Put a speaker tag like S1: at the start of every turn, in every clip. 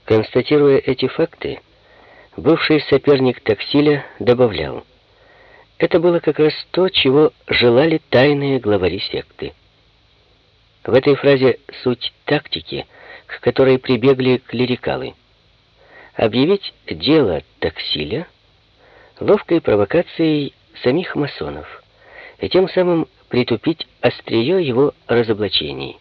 S1: Констатируя эти факты, бывший соперник Таксиля добавлял: это было как раз то, чего желали тайные главари секты. В этой фразе суть тактики, к которой прибегли клерикалы. Объявить дело Таксиля ловкой провокацией самих масонов и тем самым притупить острие его разоблачений.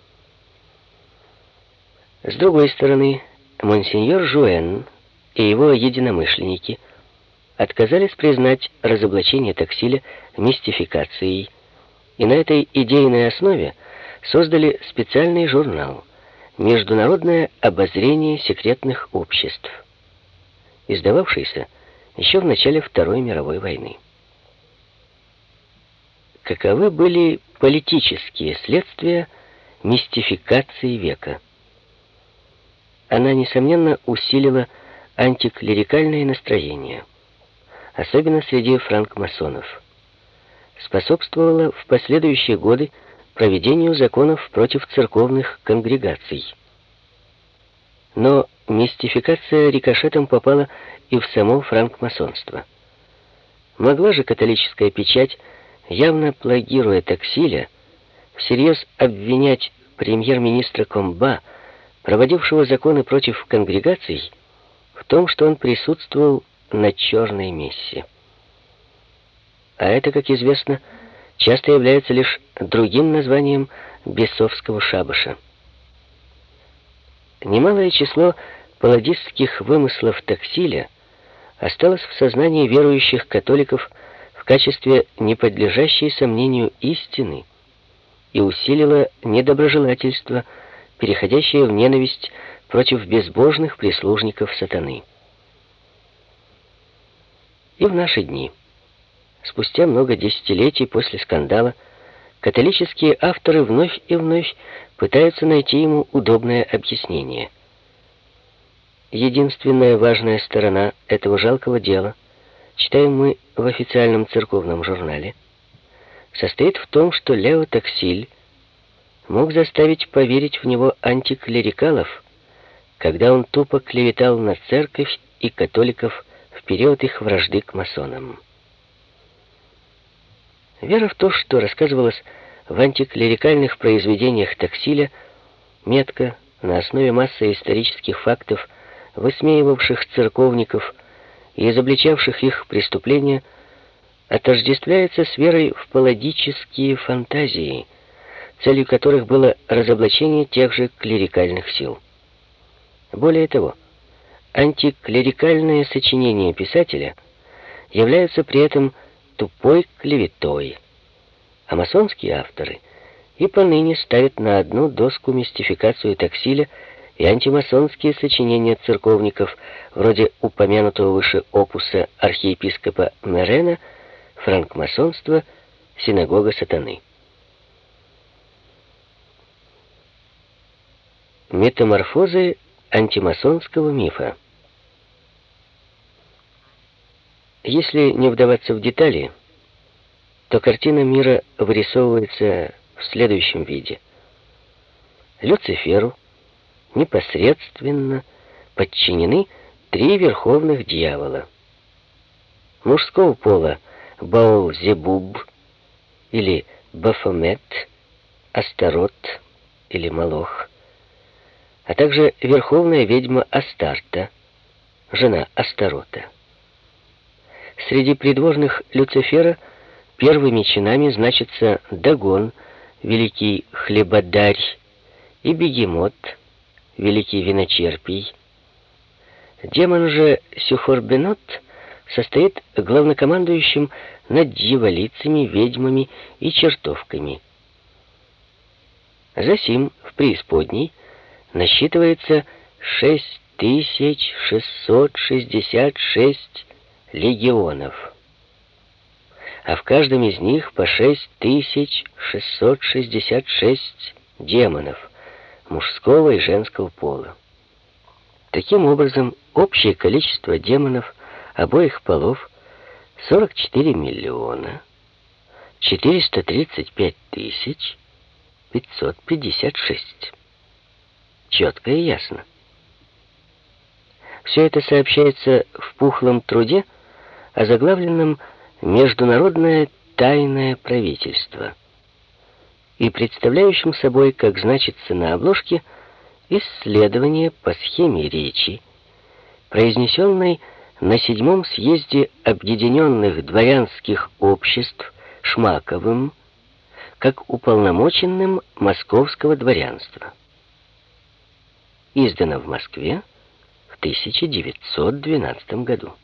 S1: С другой стороны, монсеньор Жуэн и его единомышленники отказались признать разоблачение Таксиля мистификацией, и на этой идейной основе создали специальный журнал «Международное обозрение секретных обществ», издававшийся еще в начале Второй мировой войны. Каковы были политические следствия мистификации века? Она, несомненно, усилила антиклерикальное настроение, особенно среди франкмасонов. Способствовала в последующие годы проведению законов против церковных конгрегаций. Но мистификация рикошетом попала и в само франкмасонство. Могла же католическая печать, явно плагируя Таксиля, всерьез обвинять премьер-министра Комба, проводившего законы против конгрегаций, в том, что он присутствовал на черной мессе? А это, как известно, часто является лишь другим названием бесовского шабаша. Немалое число палладистских вымыслов Таксиля осталось в сознании верующих католиков в качестве неподлежащей сомнению истины и усилило недоброжелательство, переходящее в ненависть против безбожных прислужников сатаны. И в наши дни, спустя много десятилетий после скандала, католические авторы вновь и вновь пытаются найти ему удобное объяснение. Единственная важная сторона этого жалкого дела, читаем мы в официальном церковном журнале, состоит в том, что Лео Таксиль мог заставить поверить в него антиклерикалов, когда он тупо клеветал на церковь и католиков в период их вражды к масонам. Вера в то, что рассказывалось в антиклерикальных произведениях Таксиля, метко, на основе массы исторических фактов, высмеивавших церковников и изобличавших их преступления, отождествляется с верой в палладические фантазии, целью которых было разоблачение тех же клерикальных сил. Более того, антиклерикальные сочинения писателя являются при этом тупой клеветой, а масонские авторы и поныне ставят на одну доску мистификацию Таксиля и антимасонские сочинения церковников, вроде упомянутого выше опуса архиепископа Мерена «Франкмасонство. Синагога сатаны». Метаморфозы антимасонского мифа. Если не вдаваться в детали, то картина мира вырисовывается в следующем виде. Люциферу непосредственно подчинены три верховных дьявола. Мужского пола Баал-Зебуб или Бафомет, Астарот или Молох, а также верховная ведьма Астарта, жена Астарота. Среди придворных Люцифера первыми чинами значатся Дагон, великий хлебодарь, и Бегемот, великий виночерпий. Демон же Сюхорбенот состоит главнокомандующим над дьяволицами, ведьмами и чертовками. Засим в преисподней насчитывается 6666 легионов, а в каждом из них по 6666 демонов мужского и женского пола. Таким образом, общее количество демонов обоих полов 44 миллиона 435 тысяч 556. Четко и ясно. Все это сообщается в пухлом труде, озаглавленном «Международное тайное правительство» и представляющим собой, как значится на обложке, исследование по схеме речи, произнесенной на 7-м съезде Объединенных дворянских обществ Шмаковым, как уполномоченным московского дворянства. Издано в Москве в 1912 году.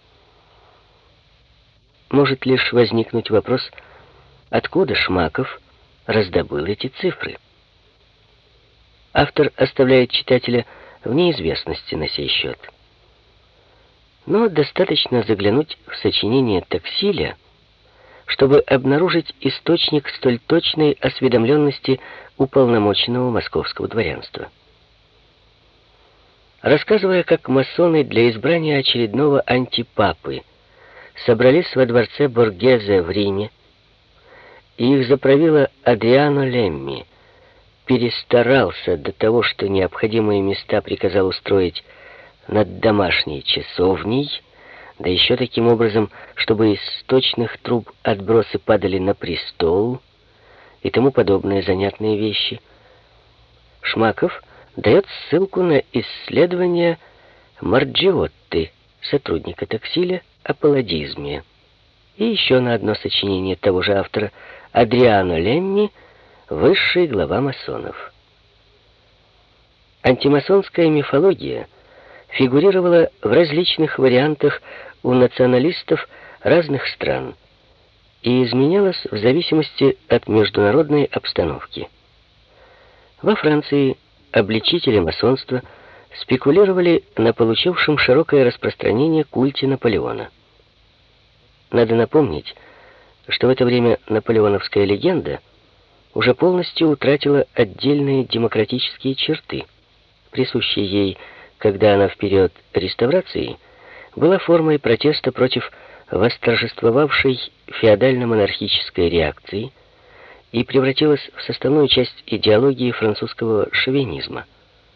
S1: Может лишь возникнуть вопрос, откуда Шмаков раздобыл эти цифры. Автор оставляет читателя в неизвестности на сей счет. Но достаточно заглянуть в сочинение Таксиля, чтобы обнаружить источник столь точной осведомленности уполномоченного московского дворянства. Рассказывая, как масоны для избрания очередного антипапы собрались во дворце Боргезе в Риме, и их заправила Адриано Лемми, перестарался до того, что необходимые места приказал устроить над домашней часовней, да еще таким образом, чтобы из сточных труб отбросы падали на престол и тому подобные занятные вещи, Шмаков дает ссылку на исследование Марджиотты, сотрудника Таксиля, о палладизме, и еще на одно сочинение того же автора Адриано Лемми, высший глава масонов. Антимасонская мифология фигурировала в различных вариантах у националистов разных стран и изменялась в зависимости от международной обстановки. Во Франции обличители масонства спекулировали на получившем широкое распространение культе Наполеона. Надо напомнить, что в это время наполеоновская легенда уже полностью утратила отдельные демократические черты, присущие ей, когда она в период реставрации была формой протеста против восторжествовавшей феодально-монархической реакции и превратилась в составную часть идеологии французского шовинизма.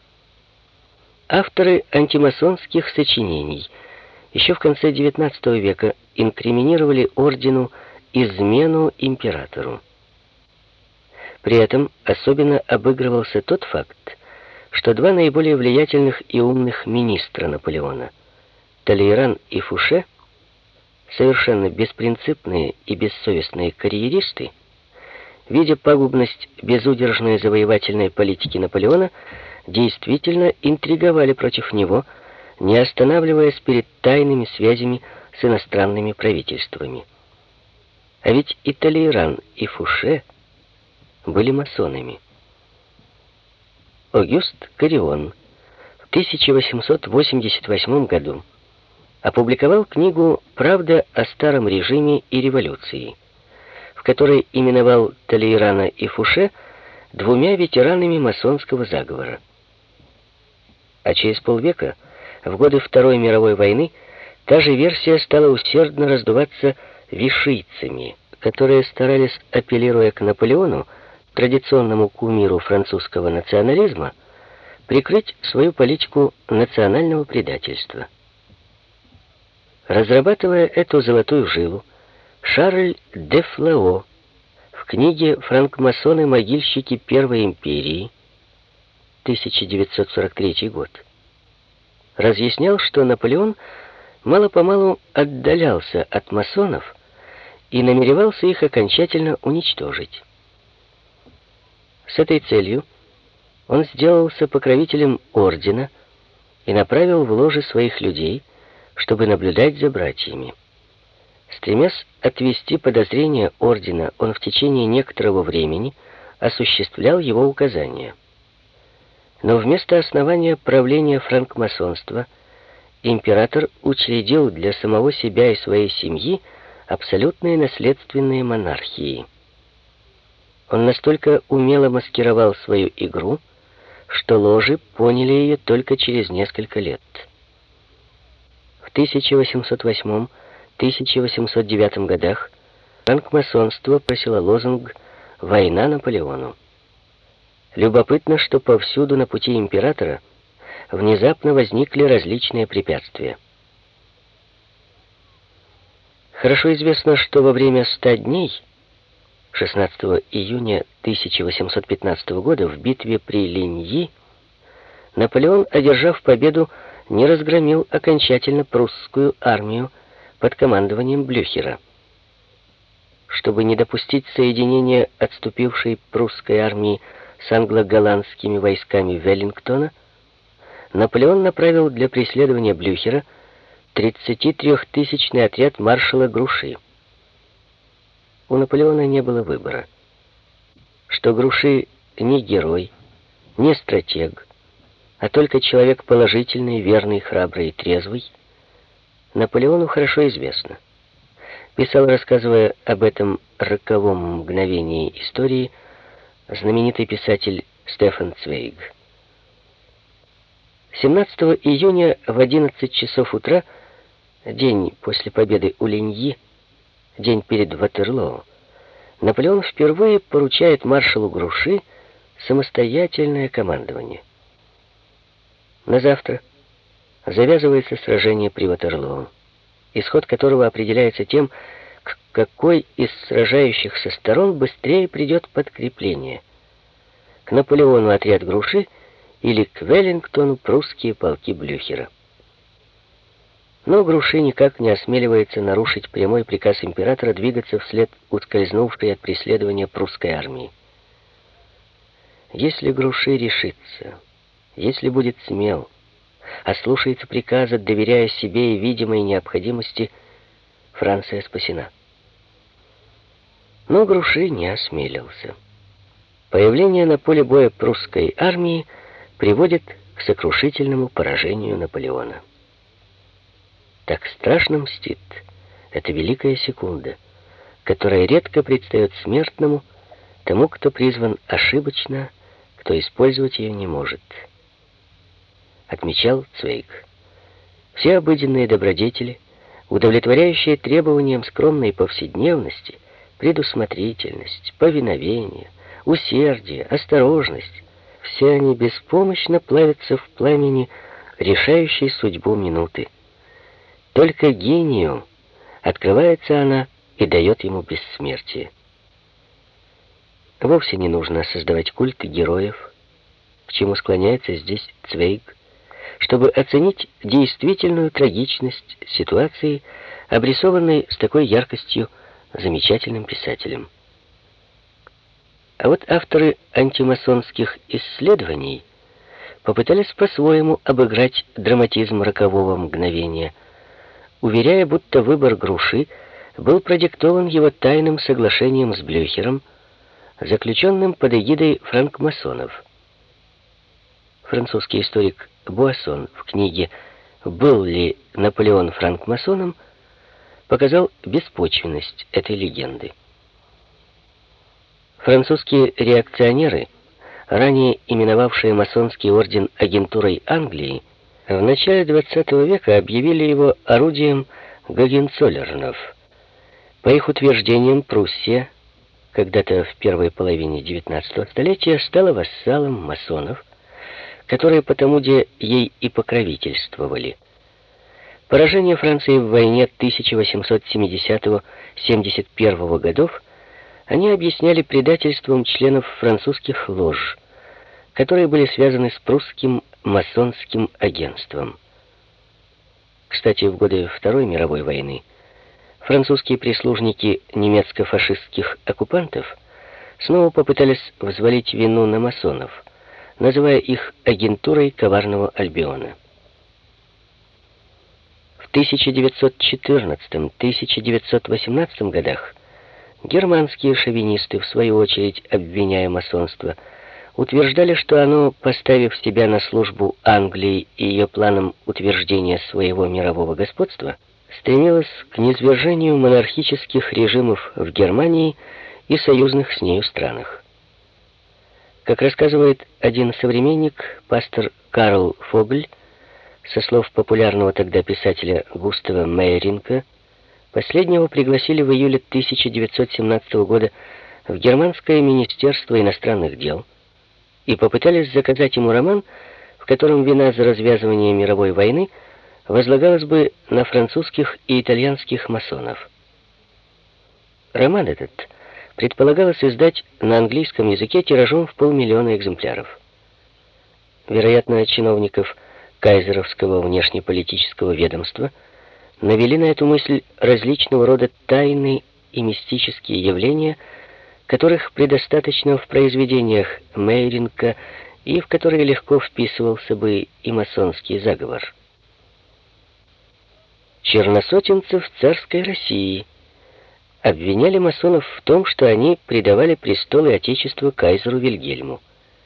S1: Авторы антимасонских сочинений еще в конце XIX века инкриминировали ордену измену императору. При этом особенно обыгрывался тот факт, что два наиболее влиятельных и умных министра Наполеона, Талейран и Фуше, совершенно беспринципные и бессовестные карьеристы, видя пагубность безудержной завоевательной политики Наполеона, действительно интриговали против него, не останавливаясь перед тайными связями с иностранными правительствами. А ведь и Талейран, и Фуше были масонами. Огюст Карион в 1888 году опубликовал книгу «Правда о старом режиме и революции», в которой именовал Талейрана и Фуше двумя ветеранами масонского заговора. А через полвека, в годы Второй мировой войны, та же версия стала усердно раздуваться вишийцами, которые старались, апеллируя к Наполеону, традиционному кумиру французского национализма, прикрыть свою политику национального предательства. Разрабатывая эту золотую жилу, Шарль де Флео в книге «Франкмасоны-могильщики Первой империи» 1943 год разъяснял, что Наполеон мало-помалу отдалялся от масонов и намеревался их окончательно уничтожить. С этой целью он сделался покровителем ордена и направил в ложи своих людей, чтобы наблюдать за братьями. Стремясь отвести подозрения ордена, он в течение некоторого времени осуществлял его указания. Но вместо основания правления франкмасонства император учредил для самого себя и своей семьи абсолютные наследственные монархии. Он настолько умело маскировал свою игру, что ложи поняли ее только через несколько лет. В 1808-1809 годах франкмасонство просило лозунг «Война Наполеону». Любопытно, что повсюду на пути императора внезапно возникли различные препятствия. Хорошо известно, что во время 100 дней 16 июня 1815 года в битве при Линьи Наполеон, одержав победу, не разгромил окончательно прусскую армию под командованием Блюхера. Чтобы не допустить соединения отступившей прусской армии с англо-голландскими войсками Веллингтона, Наполеон направил для преследования Блюхера 33-тысячный отряд маршала Груши. У Наполеона не было выбора. Что Груши не герой, не стратег, а только человек положительный, верный, храбрый и трезвый, Наполеону хорошо известно. Писал, рассказывая об этом роковом мгновении истории, знаменитый писатель Стефан Цвейг. 17 июня в 11 часов утра, день после победы у Линьи, день перед Ватерлоо, Наполеон впервые поручает маршалу Груши самостоятельное командование. На завтра завязывается сражение при Ватерлоо, исход которого определяется тем, к какой из сражающихся сторон быстрее придет подкрепление: к Наполеону отряд Груши или к Веллингтону прусские полки Блюхера. Но Груши никак не осмеливается нарушить прямой приказ императора двигаться вслед ускользнувшей от преследования прусской армии. Если Груши решится, если будет смел, ослушается приказа, доверяя себе и видимой необходимости, Франция спасена. Но Груши не осмелился. Появление на поле боя прусской армии приводит к сокрушительному поражению Наполеона. Так страшно мстит эта великая секунда, которая редко предстает смертному, тому, кто призван ошибочно, кто использовать ее не может. Отмечал Цвейг. Все обыденные добродетели, удовлетворяющие требованиям скромной повседневности, предусмотрительность, повиновение, усердие, осторожность, все они беспомощно плавятся в пламени, решающей судьбу минуты. Только гению открывается она и дает ему бессмертие. Вовсе не нужно создавать культы героев, к чему склоняется здесь Цвейг, чтобы оценить действительную трагичность ситуации, обрисованной с такой яркостью замечательным писателем. А вот авторы антимасонских исследований попытались по-своему обыграть драматизм рокового мгновения, уверяя, будто выбор Груши был продиктован его тайным соглашением с Блюхером, заключенным под эгидой франкмасонов. Французский историк Буассон в книге «Был ли Наполеон франкмасоном?» показал беспочвенность этой легенды. Французские реакционеры, ранее именовавшие масонский орден агентурой Англии, в начале XX века объявили его орудием Гогенцоллернов. По их утверждениям, Пруссия, когда-то в первой половине XIX столетия, стала вассалом масонов, которые потому-де ей и покровительствовали. Поражение Франции в войне 1870-71 годов они объясняли предательством членов французских лож, которые были связаны с прусским масонским агентством. Кстати, в годы Второй мировой войны французские прислужники немецко-фашистских оккупантов снова попытались взвалить вину на масонов, называя их агентурой коварного Альбиона. В 1914-1918 годах германские шовинисты, в свою очередь обвиняя масонство, утверждали, что оно, поставив себя на службу Англии и ее планам утверждения своего мирового господства, стремилось к низвержению монархических режимов в Германии и союзных с нею странах. Как рассказывает один современник, пастор Карл Фогль, со слов популярного тогда писателя Густава Мейеринка, последнего пригласили в июле 1917 года в Германское министерство иностранных дел и попытались заказать ему роман, в котором вина за развязывание мировой войны возлагалась бы на французских и итальянских масонов. Роман этот предполагалось издать на английском языке тиражом в 500 000 экземпляров. Вероятно, чиновников кайзеровского внешнеполитического ведомства навели на эту мысль различного рода тайны и мистические явления, которых предостаточно в произведениях Мейринка и в которые легко вписывался бы и масонский заговор. Черносотенцев царской России обвиняли масонов в том, что они предавали престол и отечество кайзеру Вильгельму.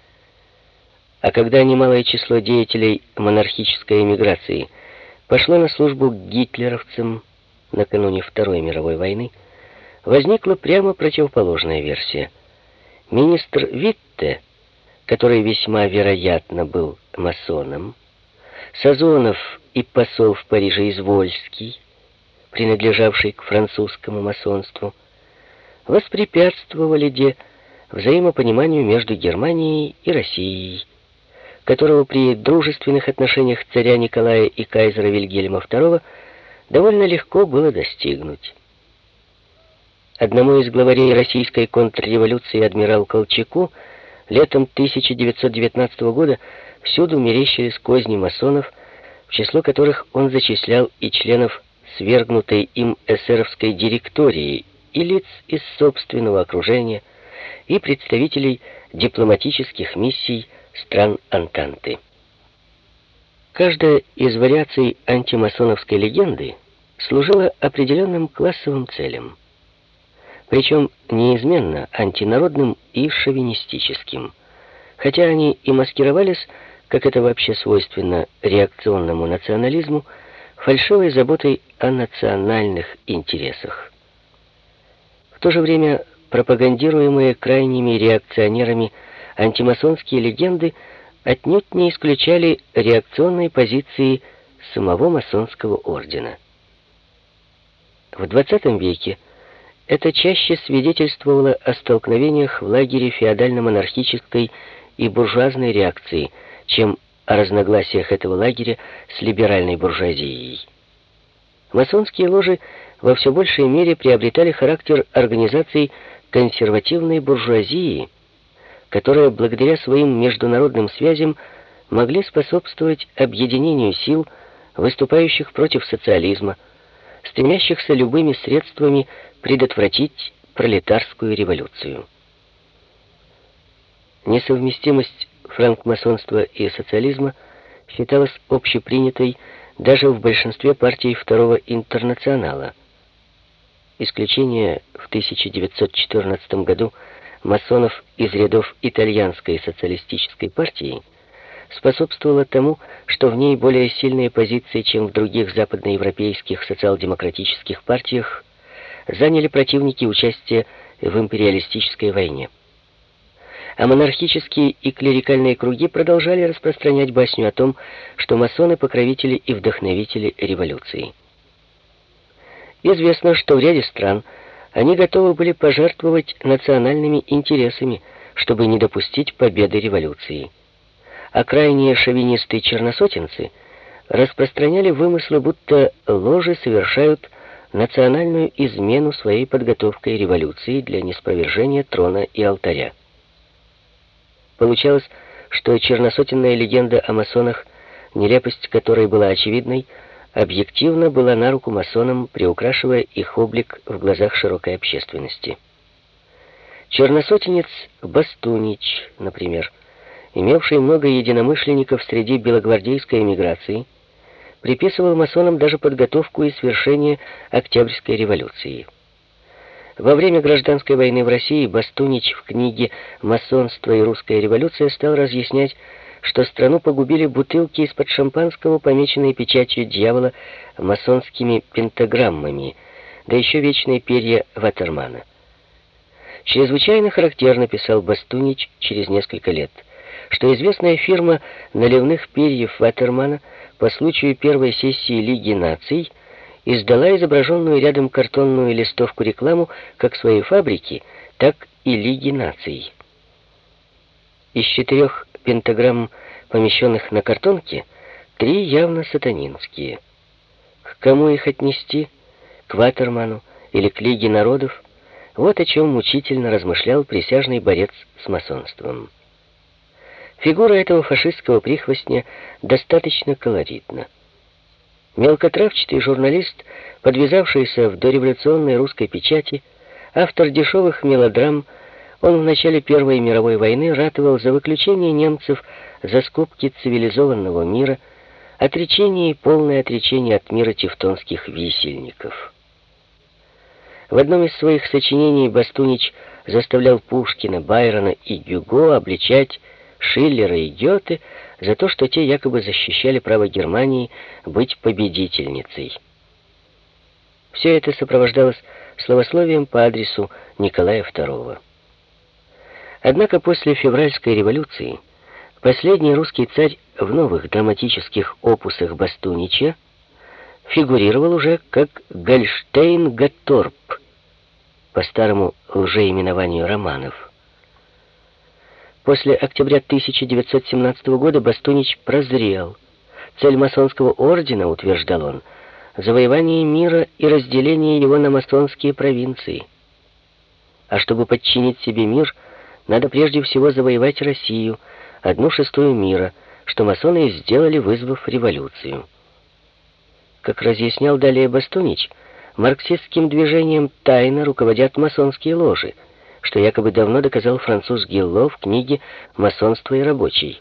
S1: А когда немалое число деятелей монархической эмиграции пошло на службу к гитлеровцам накануне Второй мировой войны, возникла прямо противоположная версия. Министр Витте, который весьма вероятно был масоном, Сазонов и посол в Париже Извольский, принадлежавший к французскому масонству, воспрепятствовали взаимопониманию между Германией и Россией, которого при дружественных отношениях царя Николая и кайзера Вильгельма II довольно легко было достигнуть. Одному из главарей российской контрреволюции, адмиралу Колчаку, летом 1919 года всюду мерещились козни масонов, в число которых он зачислял и членов свергнутой им эсеровской директории, и лиц из собственного окружения, и представителей дипломатических миссий стран Антанты. Каждая из вариаций антимасоновской легенды служила определенным классовым целям, причем неизменно антинародным и шовинистическим, хотя они и маскировались, как это вообще свойственно реакционному национализму, фальшивой заботой о национальных интересах. В то же время пропагандируемые крайними реакционерами антимасонские легенды отнюдь не исключали реакционной позиции самого масонского ордена. В XX веке это чаще свидетельствовало о столкновениях в лагере феодально-монархической и буржуазной реакции, чем о разногласиях этого лагеря с либеральной буржуазией. Масонские ложи во все большей мере приобретали характер организаций консервативной буржуазии, которые благодаря своим международным связям могли способствовать объединению сил, выступающих против социализма, стремящихся любыми средствами предотвратить пролетарскую революцию. Несовместимость франкмасонства и социализма считалась общепринятой даже в большинстве партий Второго интернационала. Исключение в 1914 году масонов из рядов итальянской социалистической партии способствовало тому, что в ней более сильные позиции, чем в других западноевропейских социал-демократических партиях, заняли противники участия в империалистической войне. А монархические и клерикальные круги продолжали распространять басню о том, что масоны — покровители и вдохновители революции. Известно, что в ряде стран они готовы были пожертвовать национальными интересами, чтобы не допустить победы революции. А крайние шовинисты-черносотенцы распространяли вымыслы, будто ложи совершают национальную измену своей подготовкой революции для ниспровержения трона и алтаря. Получалось, что черносотенная легенда о масонах, нелепость которой была очевидной, объективно была на руку масонам, приукрашивая их облик в глазах широкой общественности. Черносотенец Бастунич, например, имевший много единомышленников среди белогвардейской эмиграции, приписывал масонам даже подготовку и свершение Октябрьской революции. Во время гражданской войны в России Бастунич в книге «Масонство и русская революция» стал разъяснять, что страну погубили бутылки из-под шампанского, помеченные печатью дьявола масонскими пентаграммами, да еще вечные перья Ватермана. Чрезвычайно характерно, писал Бастунич через несколько лет, что известная фирма наливных перьев Ватермана по случаю первой сессии Лиги наций издала изображенную рядом картонную листовку рекламу как своей фабрики, так и Лиги наций. Из 4 пентаграмм помещенных на картонке, 3 явно сатанинские. К кому их отнести? К Ватерману или к Лиге народов? Вот о чем мучительно размышлял присяжный борец с масонством. Фигура этого фашистского прихвостня достаточно колоритна. Мелкотравчатый журналист, подвязавшийся в дореволюционной русской печати, автор дешевых мелодрам, он в начале Первой мировой войны ратовал за выключение немцев за скобки цивилизованного мира, отречение и полное отречение от мира тевтонских висельников. В одном из своих сочинений Бастунич заставлял Пушкина, Байрона и Гюго обличать Шиллера и Гёте за то, что те якобы защищали право Германии быть победительницей. Все это сопровождалось словословием по адресу Николая II. Однако после февральской революции последний русский царь в новых драматических опусах Бастунича фигурировал уже как Гольштейн-Гатторп, по старому лжеименованию романов. После октября 1917 года Бастунич прозрел. Цель масонского ордена, утверждал он, завоевание мира и разделение его на масонские провинции. А чтобы подчинить себе мир, надо прежде всего завоевать Россию, 1/6 мира, что масоны и сделали, вызвав революцию. Как разъяснял далее Бастунич, марксистским движением тайно руководят масонские ложи, что якобы давно доказал француз Гилло в книге «Масонство и рабочий».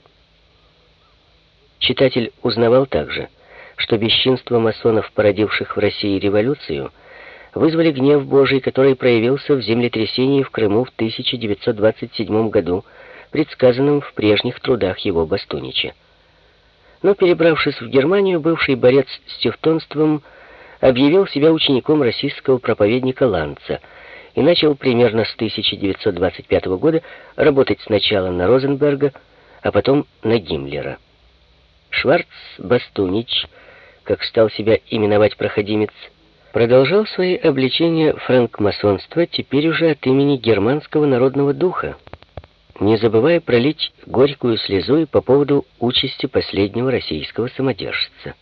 S1: Читатель узнавал также, что бесчинства масонов, породивших в России революцию, вызвали гнев Божий, который проявился в землетрясении в Крыму в 1927 году, предсказанном в прежних трудах его Бастунича. Но, перебравшись в Германию, бывший борец с тевтонством объявил себя учеником российского проповедника Ланца и начал примерно с 1925 года работать сначала на Розенберга, а потом на Гиммлера. Шварц-Бастунич, как стал себя именовать проходимец, продолжал свои обличения франкмасонства теперь уже от имени германского народного духа, не забывая пролить горькую слезу и по поводу участи последнего российского самодержца.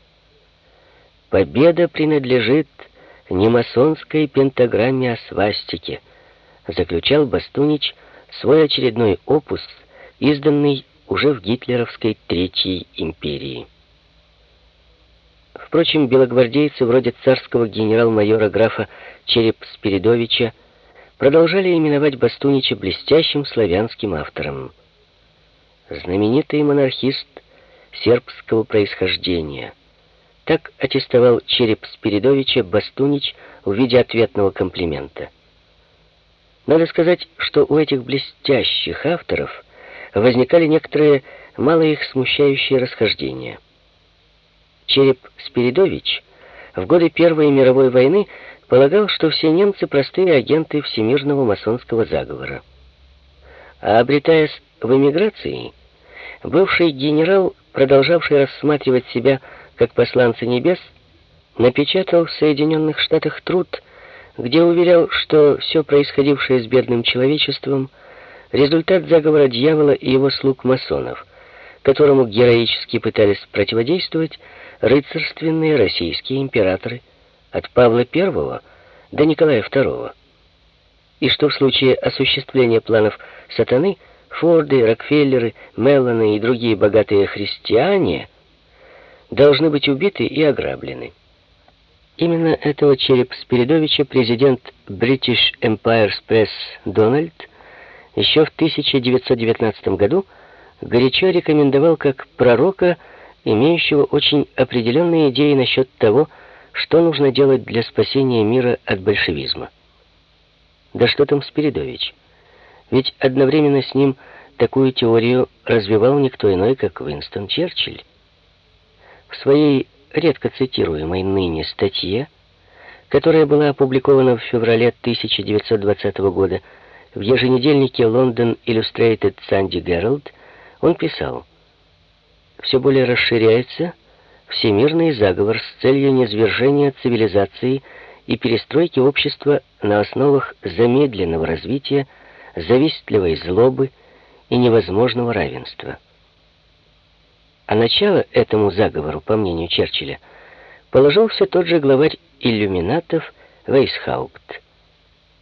S1: «Победа принадлежит не масонской пентаграмме, а свастике», заключал Бастунич свой очередной опус, изданный уже в гитлеровской Третьей империи. Впрочем, белогвардейцы вроде царского генерал-майора графа Череп-Спиридовича продолжали именовать Бастунича блестящим славянским автором. Знаменитый монархист сербского происхождения. Так аттестовал Череп-Спиридовича Бастунич в виде ответного комплимента. Надо сказать, что у этих блестящих авторов возникали некоторые мало их смущающие расхождения. Череп-Спиридович в годы Первой мировой войны полагал, что все немцы простые агенты всемирного масонского заговора. А обретаясь в эмиграции, бывший генерал, продолжавший рассматривать себя как посланца небес, напечатал в Соединенных Штатах труд, где уверял, что все происходившее с бедным человечеством — результат заговора дьявола и его слуг-масонов, которому героически пытались противодействовать рыцарственные российские императоры от Павла I до Николая II, и что в случае осуществления планов сатаны Форды, Рокфеллеры, Меллоны и другие богатые христиане должны быть убиты и ограблены. Именно этого Череп-Спиридовича президент British Empire Press Дональд еще в 1919 году горячо рекомендовал как пророка, имеющего очень определенные идеи насчет того, что нужно делать для спасения мира от большевизма. Да что там Спиридович? Ведь одновременно с ним такую теорию развивал никто иной, как Уинстон Черчилль. В своей редко цитируемой ныне статье, которая была опубликована в феврале 1920 года в еженедельнике London Illustrated Sunday Herald, он писал: «Все более расширяется всемирный заговор с целью низвержения цивилизации и перестройки общества на основах замедленного развития, завистливой злобы и невозможного равенства». А начало этому заговору, по мнению Черчилля, положил все тот же главарь иллюминатов Вейсхаупт.